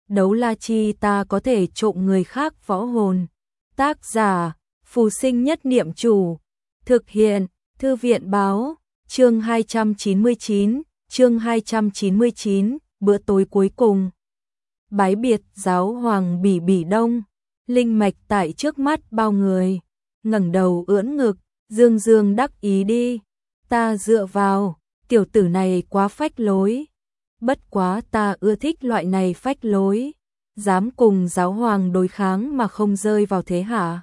đấu la chi ta có thể trộm người khác võ hồn. Tác giả, Phù Sinh Nhất Niệm Chủ. Thực hiện, Thư viện Báo. Chương 299, bữa tối cuối cùng. Bái biệt giáo hoàng Bỉ Bỉ Đông, linh mạch tại trước mắt bao người, ngẩng đầu ưỡn ngực, dương dương đắc ý đi. Ta dựa vào, tiểu tử này quá phách lối. Bất quá ta ưa thích loại này phách lối, dám cùng giáo hoàng đối kháng mà không rơi vào thế hạ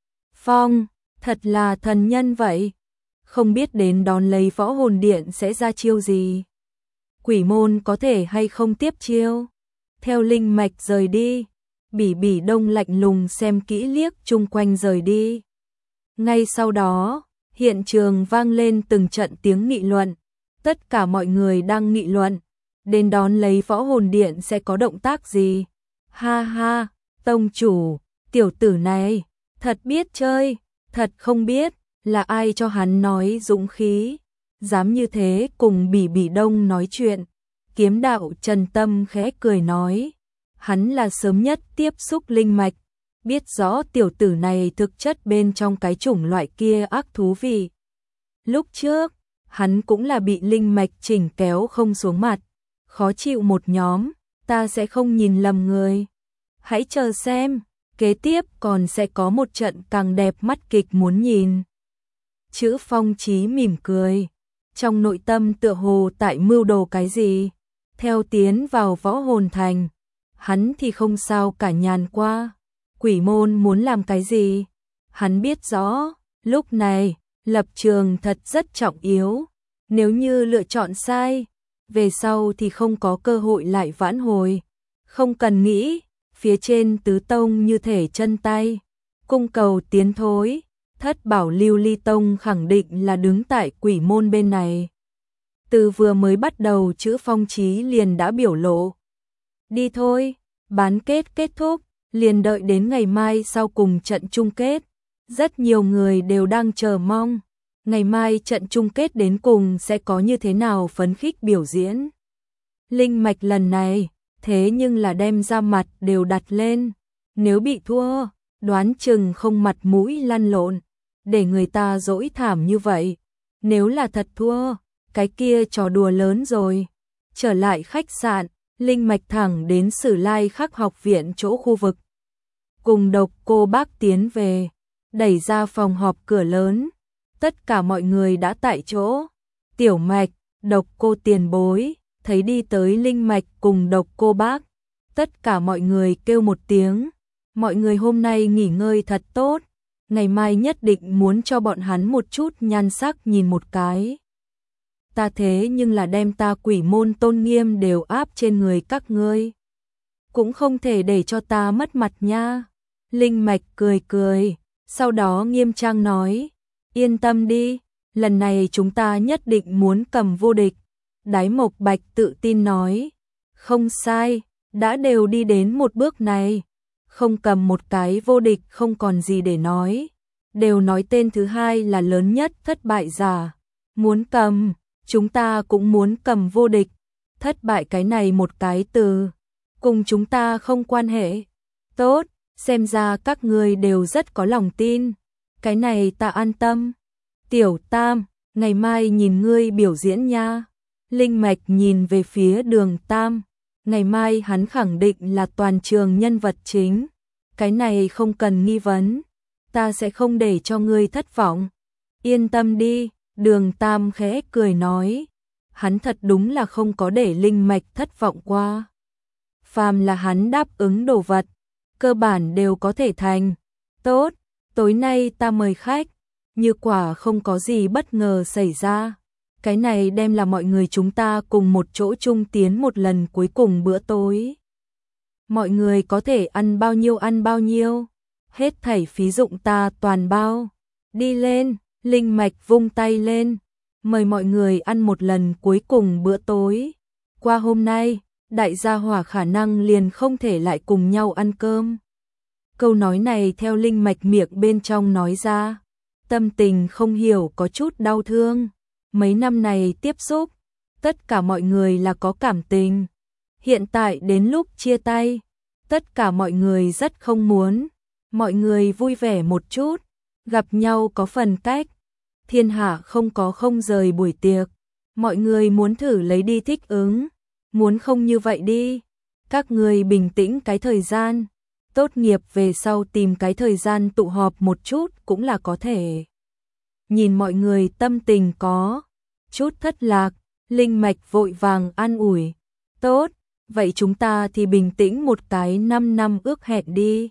phong, thật là thần nhân vậy. Không biết đến đón lấy võ hồn điện sẽ ra chiêu gì. Quỷ môn có thể hay không tiếp chiêu. Theo linh mạch rời đi, Bỉ Bỉ Đông lạnh lùng xem kỹ liếc chung quanh rời đi. Ngay sau đó, hiện trường vang lên từng trận tiếng nghị luận. Tất cả mọi người đang nghị luận, đến đón lấy võ hồn điện sẽ có động tác gì. Ha ha, tông chủ, tiểu tử này, thật biết chơi, thật không biết là ai cho hắn nói dũng khí, dám như thế cùng Bỉ Bỉ Đông nói chuyện. Kiếm đạo Trần Tâm khẽ cười nói, hắn là sớm nhất tiếp xúc linh mạch, biết rõ tiểu tử này thực chất bên trong cái chủng loại kia ác thú vị. Lúc trước, hắn cũng là bị linh mạch chỉnh kéo không xuống mặt, khó chịu một nhóm, ta sẽ không nhìn lầm người. Hãy chờ xem, kế tiếp còn sẽ có một trận càng đẹp mắt kịch muốn nhìn. Chữ Phong Chí mỉm cười, trong nội tâm tựa hồ tại mưu đồ cái gì. Theo tiến vào võ hồn thành, hắn thì không sao cả nhàn qua. Quỷ môn muốn làm cái gì? Hắn biết rõ, lúc này, lập trường thật rất trọng yếu. Nếu như lựa chọn sai, về sau thì không có cơ hội lại vãn hồi. Không cần nghĩ, phía trên tứ tông như thể chân tay. Cung cầu tiến thối, Thất Bảo Lưu Ly Tông khẳng định là đứng tại quỷ môn bên này. Từ vừa mới bắt đầu chữ Phong Chí liền đã biểu lộ. Đi thôi, bán kết kết thúc, liền đợi đến ngày mai sau cùng trận chung kết. Rất nhiều người đều đang chờ mong, ngày mai trận chung kết đến cùng sẽ có như thế nào phấn khích biểu diễn. Linh mạch lần này, thế nhưng là đem ra mặt đều đặt lên. Nếu bị thua, đoán chừng không mặt mũi lăn lộn, để người ta dỗi thảm như vậy. Nếu là thật thua, cái kia trò đùa lớn rồi. Trở lại khách sạn, linh mạch thẳng đến Sử Lai Khắc học viện chỗ khu vực. Cùng Độc Cô Bác tiến về, đẩy ra phòng họp cửa lớn. Tất cả mọi người đã tại chỗ. Tiểu Mạch, Độc Cô tiền bối, thấy đi tới linh mạch cùng Độc Cô Bác. Tất cả mọi người kêu một tiếng. Mọi người hôm nay nghỉ ngơi thật tốt. Ngày mai nhất định muốn cho bọn hắn một chút nhan sắc nhìn một cái. Ta thế nhưng là đem ta quỷ môn tôn nghiêm đều áp trên người các ngươi. Cũng không thể để cho ta mất mặt nha. Linh mạch cười cười, sau đó nghiêm trang nói, yên tâm đi, lần này chúng ta nhất định muốn cầm vô địch. Đái Mộc Bạch tự tin nói, không sai, đã đều đi đến một bước này, không cầm một cái vô địch không còn gì để nói. Đều nói tên thứ hai là lớn nhất thất bại giả. Muốn cầm, chúng ta cũng muốn cầm vô địch. Thất bại cái này một cái từ, cùng chúng ta không quan hệ. Tốt, xem ra các ngươi đều rất có lòng tin. Cái này ta an tâm. Tiểu Tam, ngày mai nhìn ngươi biểu diễn nha. Linh mạch nhìn về phía Đường Tam. Ngày mai hắn khẳng định là toàn trường nhân vật chính. Cái này không cần nghi vấn. Ta sẽ không để cho ngươi thất vọng. Yên tâm đi, Đường Tam khẽ cười nói. Hắn thật đúng là không có để linh mạch thất vọng qua. Phàm là hắn đáp ứng đồ vật, cơ bản đều có thể thành. Tốt, tối nay ta mời khách. Như quả không có gì bất ngờ xảy ra. Cái này đem là mọi người chúng ta cùng một chỗ chung tiến một lần cuối cùng bữa tối. Mọi người có thể ăn bao nhiêu. Hết thảy phí dụng ta toàn bao. Đi lên, linh mạch vung tay lên. Mời mọi người ăn một lần cuối cùng bữa tối. Qua hôm nay, đại gia hỏa khả năng liền không thể lại cùng nhau ăn cơm. Câu nói này theo linh mạch miệng bên trong nói ra. Tâm tình không hiểu có chút đau thương. Mấy năm này tiếp xúc, tất cả mọi người là có cảm tình. Hiện tại đến lúc chia tay, Tất cả mọi người rất không muốn, mọi người vui vẻ một chút, gặp nhau có phần cách. Thiên hạ không có không rời buổi tiệc, mọi người muốn thử lấy đi thích ứng, muốn không như vậy đi. Các người bình tĩnh cái thời gian, tốt nghiệp về sau tìm cái thời gian tụ họp một chút cũng là có thể. Nhìn mọi người tâm tình có chút thất lạc, Linh Mạch vội vàng an ủi. Tốt, vậy chúng ta thì bình tĩnh một cái 5 năm ước hẹn đi.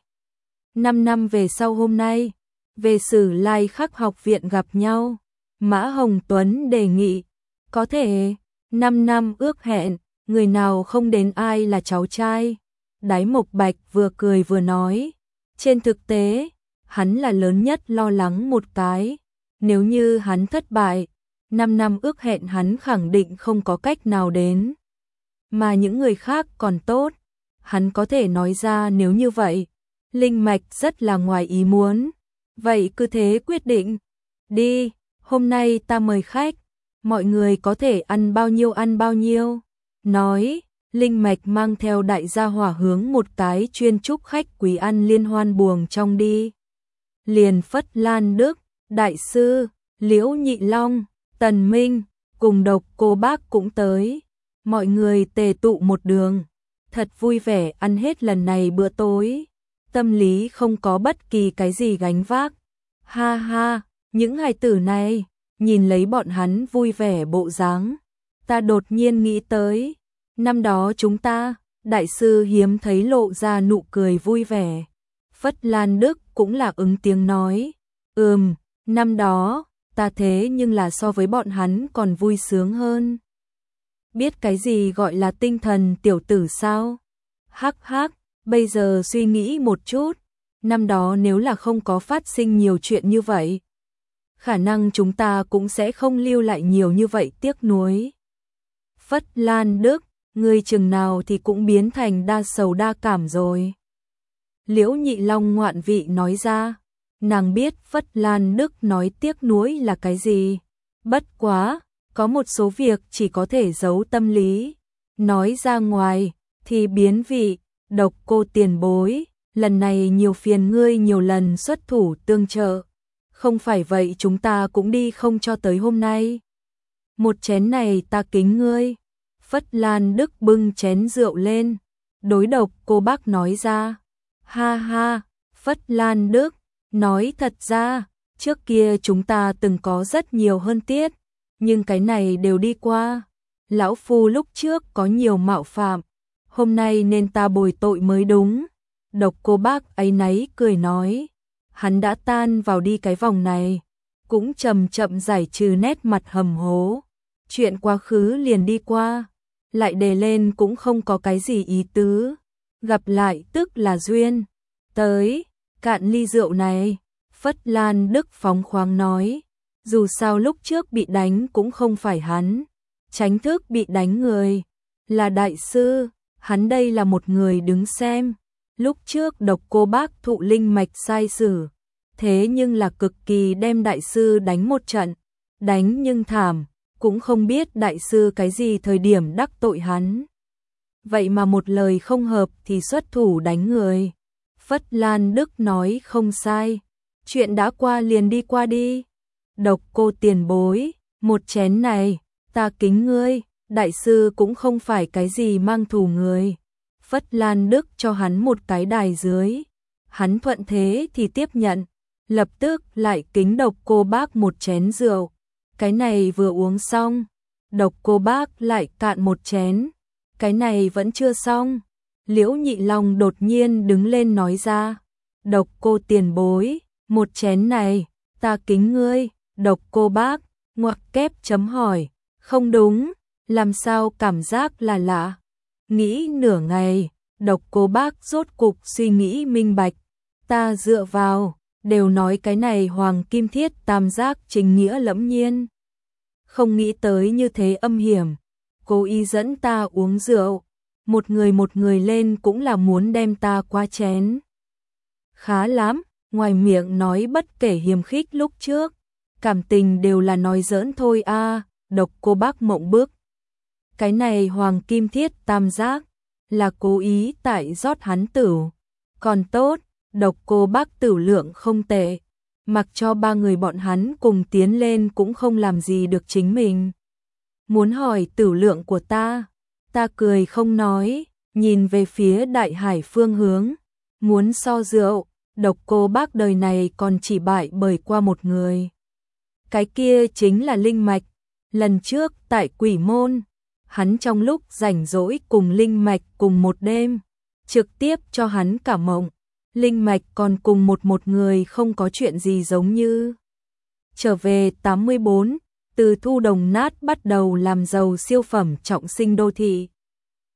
5 năm về sau hôm nay, về Sử Lai Khắc học viện gặp nhau. Mã Hồng Tuấn đề nghị, có thể, 5 năm ước hẹn, người nào không đến ai là cháu trai. Đái Mộc Bạch vừa cười vừa nói, trên thực tế, hắn là lớn nhất lo lắng một cái, nếu như hắn thất bại, 5 năm ước hẹn hắn khẳng định không có cách nào đến. Mà những người khác còn tốt, hắn có thể nói ra nếu như vậy. Linh Mạch rất là ngoài ý muốn, vậy cứ thế quyết định, đi, hôm nay ta mời khách, mọi người có thể ăn bao nhiêu. Nói, Linh Mạch mang theo đại gia hỏa hướng một cái chuyên chúc khách quý ăn liên hoan buồng trong đi. Liền Phất Lan Đức, Đại sư, Liễu Nhị Long, Tần Minh, cùng Độc Cô Bác cũng tới. Mọi người tề tụ một đường, thật vui vẻ ăn hết lần này bữa tối. Tâm lý không có bất kỳ cái gì gánh vác. Ha ha, những hài tử này, nhìn lấy bọn hắn vui vẻ bộ dáng, ta đột nhiên nghĩ tới, năm đó chúng ta, đại sư hiếm thấy lộ ra nụ cười vui vẻ. Phất Lan Đức cũng là ứng tiếng nói, năm đó, ta thế nhưng là so với bọn hắn còn vui sướng hơn. Biết cái gì gọi là tinh thần tiểu tử sao? Hắc hắc, bây giờ suy nghĩ một chút, năm đó nếu là không có phát sinh nhiều chuyện như vậy, khả năng chúng ta cũng sẽ không lưu lại nhiều như vậy tiếc nuối. Phất Lan Đức, người chừng nào thì cũng biến thành đa sầu đa cảm rồi. Liễu Nhị Long ngoạn vị nói ra, nàng biết Phất Lan Đức nói tiếc nuối là cái gì. Bất quá, có một số việc chỉ có thể giấu tâm lý, nói ra ngoài thì biến vị. Độc Cô tiền bối, lần này nhiều phiền ngươi nhiều lần xuất thủ tương trợ, không phải vậy chúng ta cũng đi không cho tới hôm nay. Một chén này ta kính ngươi. Phất Lan Đức bưng chén rượu lên, đối Độc Cô Bác nói ra. Ha ha, Phất Lan Đức, nói thật ra, trước kia chúng ta từng có rất nhiều hơn tiết, nhưng cái này đều đi qua. Lão Phu lúc trước có nhiều mạo phạm, hôm nay nên ta bồi tội mới đúng. Độc Cô Bác áy náy cười nói, hắn đã tan vào đi cái vòng này, cũng chậm chậm giải trừ nét mặt hầm hố. Chuyện quá khứ liền đi qua, lại đề lên cũng không có cái gì ý tứ. Gặp lại tức là duyên. Tới, cạn ly rượu này. Phất Lan Đức phóng khoáng nói, dù sao lúc trước bị đánh cũng không phải hắn, tránh thức bị đánh người là đại sư, hắn đây là một người đứng xem. Lúc trước Độc Cô Bác thụ Linh Mạch sai xử, thế nhưng là cực kỳ đem đại sư đánh một trận, đánh nhưng thảm, cũng không biết đại sư cái gì thời điểm đắc tội hắn. Vậy mà một lời không hợp thì xuất thủ đánh người. Phất Lan Đức nói không sai, chuyện đã qua liền đi qua đi. Độc Cô tiền bối, một chén này, ta kính ngươi, đại sư cũng không phải cái gì mang thù người. Phất Lan Đức cho hắn một cái đài dưới, hắn thuận thế thì tiếp nhận, lập tức lại kính Độc Cô Bác một chén rượu. Cái này vừa uống xong, Độc Cô Bác lại cạn một chén, cái này vẫn chưa xong. Liễu Nhị Long đột nhiên đứng lên nói ra, Độc Cô tiền bối, một chén này, ta kính ngươi. Độc Cô Bác, ngoặc kép chấm hỏi, không đúng, làm sao cảm giác là lạ. Nghĩ nửa ngày, Độc Cô Bác rốt cục suy nghĩ minh bạch, ta dựa vào, đều nói cái này Hoàng Kim Thiết Tam Giác chính nghĩa lẫm nhiên. Không nghĩ tới như thế âm hiểm, cố ý dẫn ta uống rượu, một người lên cũng là muốn đem ta qua chén. Khá lắm, ngoài miệng nói bất kể hiềm khích lúc trước, cảm tình đều là nói giỡn thôi a. Độc Cô Bác mộng bức. Cái này Hoàng Kim Thiết Tam Giác là cố ý tại rót hắn tửu. Còn tốt, Độc Cô Bác tửu lượng không tệ, mặc cho ba người bọn hắn cùng tiến lên cũng không làm gì được chính mình. Muốn hỏi tửu lượng của ta cười không nói, nhìn về phía Đại Hải phương hướng, muốn so rượu, Độc Cô Bác đời này còn chỉ bại bởi qua một người. Cái kia chính là Linh Mạch, lần trước tại Quỷ Môn, hắn trong lúc rảnh rỗi cùng Linh Mạch cùng một đêm, trực tiếp cho hắn cả mộng. Linh Mạch còn cùng một người không có chuyện gì giống như. Trở về 84, từ thu đồng nát bắt đầu làm giàu siêu phẩm trọng sinh đô thị.